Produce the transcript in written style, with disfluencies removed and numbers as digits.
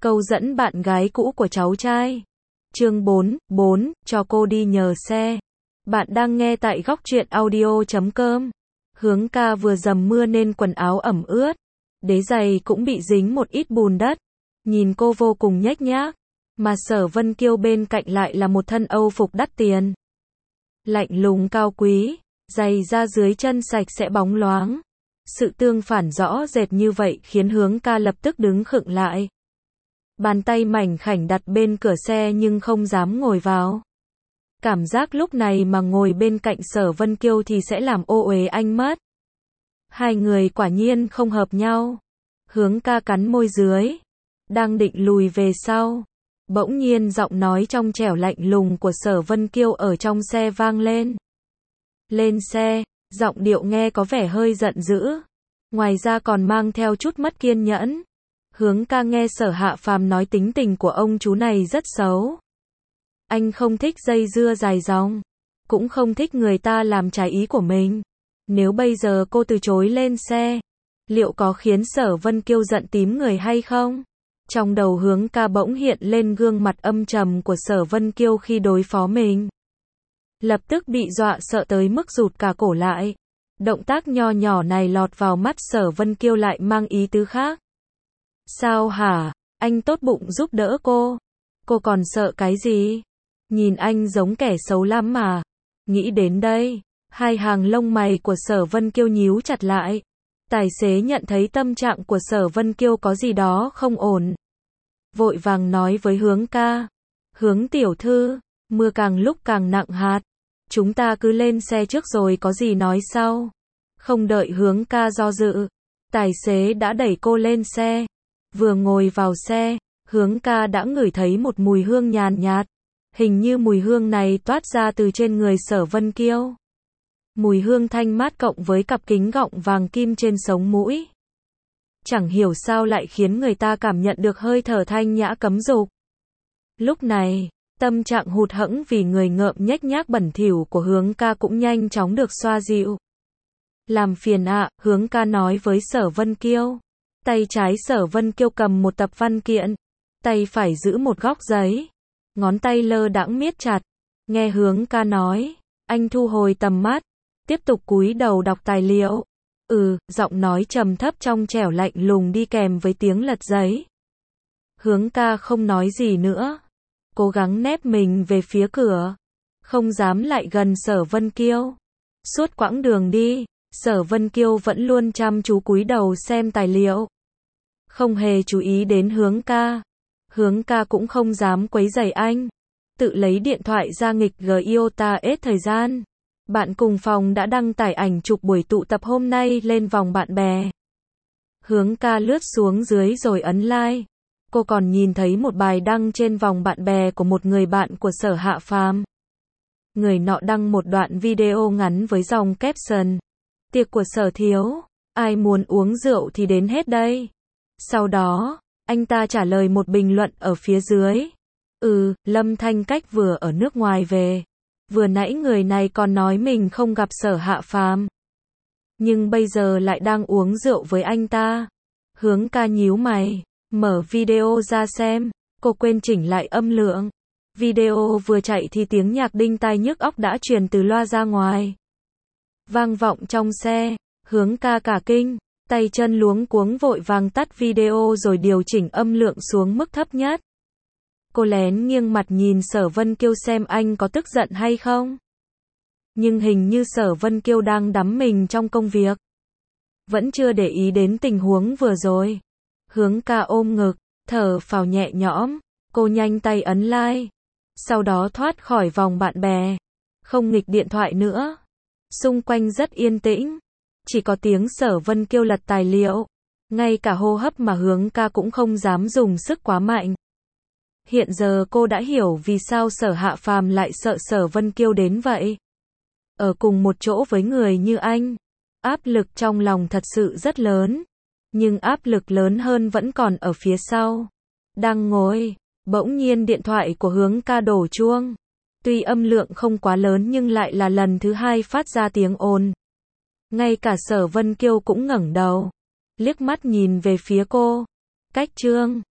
Câu dẫn bạn gái cũ của cháu trai. Chương 4, cho cô đi nhờ xe. Bạn đang nghe tại góc truyện audio.com. Hướng ca vừa dầm mưa nên quần áo ẩm ướt. Đế giày cũng bị dính một ít bùn đất. Nhìn cô vô cùng nhếch nhác. Mà Sở Vân Kiêu bên cạnh lại là một thân Âu phục đắt tiền. Lạnh lùng cao quý, giày da dưới chân sạch sẽ bóng loáng. Sự tương phản rõ rệt như vậy khiến Hướng ca lập tức đứng khựng lại. Bàn tay mảnh khảnh đặt bên cửa xe nhưng không dám ngồi vào. Cảm giác lúc này mà ngồi bên cạnh Sở Vân Kiêu thì sẽ làm ô uế anh mất. Hai người quả nhiên không hợp nhau. Hướng ca cắn môi dưới, đang định lùi về sau. Bỗng nhiên giọng nói trong trẻo lạnh lùng của Sở Vân Kiêu ở trong xe vang lên. Lên xe, giọng điệu nghe có vẻ hơi giận dữ. Ngoài ra còn mang theo chút mất kiên nhẫn. Hướng ca nghe Sở Hạ Phàm nói tính tình của ông chú này rất xấu. Anh không thích dây dưa dài dòng, cũng không thích người ta làm trái ý của mình. Nếu bây giờ cô từ chối lên xe, liệu có khiến Sở Vân Kiêu giận tím người hay không? Trong đầu Hướng ca bỗng hiện lên gương mặt âm trầm của Sở Vân Kiêu khi đối phó mình. Lập tức bị dọa sợ tới mức rụt cả cổ lại. Động tác nho nhỏ này lọt vào mắt Sở Vân Kiêu lại mang ý tứ khác. Sao hả? Anh tốt bụng giúp đỡ cô. Cô còn sợ cái gì? Nhìn anh giống kẻ xấu lắm mà. Nghĩ đến đây, hai hàng lông mày của Sở Vân Kiêu nhíu chặt lại. Tài xế nhận thấy tâm trạng của Sở Vân Kiêu có gì đó không ổn. Vội vàng nói với Hướng ca. Hướng tiểu thư, mưa càng lúc càng nặng hạt. Chúng ta cứ lên xe trước rồi có gì nói sau. Không đợi Hướng ca do dự, tài xế đã đẩy cô lên xe. Vừa ngồi vào xe, Hướng ca đã ngửi thấy một mùi hương nhàn nhạt. Hình như mùi hương này toát ra từ trên người Sở Vân Kiêu. Mùi hương thanh mát cộng với cặp kính gọng vàng kim trên sống mũi. Chẳng hiểu sao lại khiến người ta cảm nhận được hơi thở thanh nhã cấm dục. Lúc này, tâm trạng hụt hẫng vì người ngợm nhếch nhác bẩn thỉu của Hướng ca cũng nhanh chóng được xoa dịu. Làm phiền ạ, Hướng ca nói với Sở Vân Kiêu. Tay trái Sở Vân Kiêu cầm một tập văn kiện, tay phải giữ một góc giấy. Ngón tay lơ đãng miết chặt. Nghe Hướng ca nói, anh thu hồi tầm mắt, tiếp tục cúi đầu đọc tài liệu. Giọng nói trầm thấp trong trẻo lạnh lùng đi kèm với tiếng lật giấy. Hướng ca không nói gì nữa, cố gắng nép mình về phía cửa, không dám lại gần Sở Vân Kiêu. Suốt quãng đường đi, Sở Vân Kiêu vẫn luôn chăm chú cúi đầu xem tài liệu, không hề chú ý đến Hướng ca. Hướng ca cũng không dám quấy rầy anh, tự lấy điện thoại ra nghịch Giota hết thời gian. Bạn cùng phòng đã đăng tải ảnh chụp buổi tụ tập hôm nay lên vòng bạn bè. Hướng ca lướt xuống dưới rồi ấn like. Cô còn nhìn thấy một bài đăng trên vòng bạn bè của một người bạn của Sở Hạ Phàm. Người nọ đăng một đoạn video ngắn với dòng caption: tiệc của Sở thiếu, ai muốn uống rượu thì đến hết đây. Sau đó, anh ta trả lời một bình luận ở phía dưới. Lâm Thanh Cách vừa ở nước ngoài về. Vừa nãy người này còn nói mình không gặp Sở Hạ Phàm, nhưng bây giờ lại đang uống rượu với anh ta. Hướng ca nhíu mày, mở video ra xem, cô quên chỉnh lại âm lượng. Video vừa chạy thì tiếng nhạc đinh tai nhức óc đã truyền từ loa ra ngoài. Vang vọng trong xe, Hướng ca cả kinh, tay chân luống cuống vội vàng tắt video rồi điều chỉnh âm lượng xuống mức thấp nhất. Cô lén nghiêng mặt nhìn Sở Vân Kiêu xem anh có tức giận hay không. Nhưng hình như Sở Vân Kiêu đang đắm mình trong công việc, vẫn chưa để ý đến tình huống vừa rồi. Hướng ca ôm ngực, thở phào nhẹ nhõm, cô nhanh tay ấn like. Sau đó thoát khỏi vòng bạn bè, không nghịch điện thoại nữa. Xung quanh rất yên tĩnh, chỉ có tiếng Sở Vân Kiêu lật tài liệu. Ngay cả hô hấp mà Hướng ca cũng không dám dùng sức quá mạnh. Hiện giờ cô đã hiểu vì sao Sở Hạ Phàm lại sợ Sở Vân Kiêu đến vậy. Ở cùng một chỗ với người như anh, áp lực trong lòng thật sự rất lớn. Nhưng áp lực lớn hơn vẫn còn ở phía sau. Đang ngồi, bỗng nhiên điện thoại của Hướng ca đổ chuông. Tuy âm lượng không quá lớn nhưng lại là lần thứ hai phát ra tiếng ồn. Ngay cả Sở Vân Kiêu cũng ngẩng đầu, liếc mắt nhìn về phía cô. Cách Trương.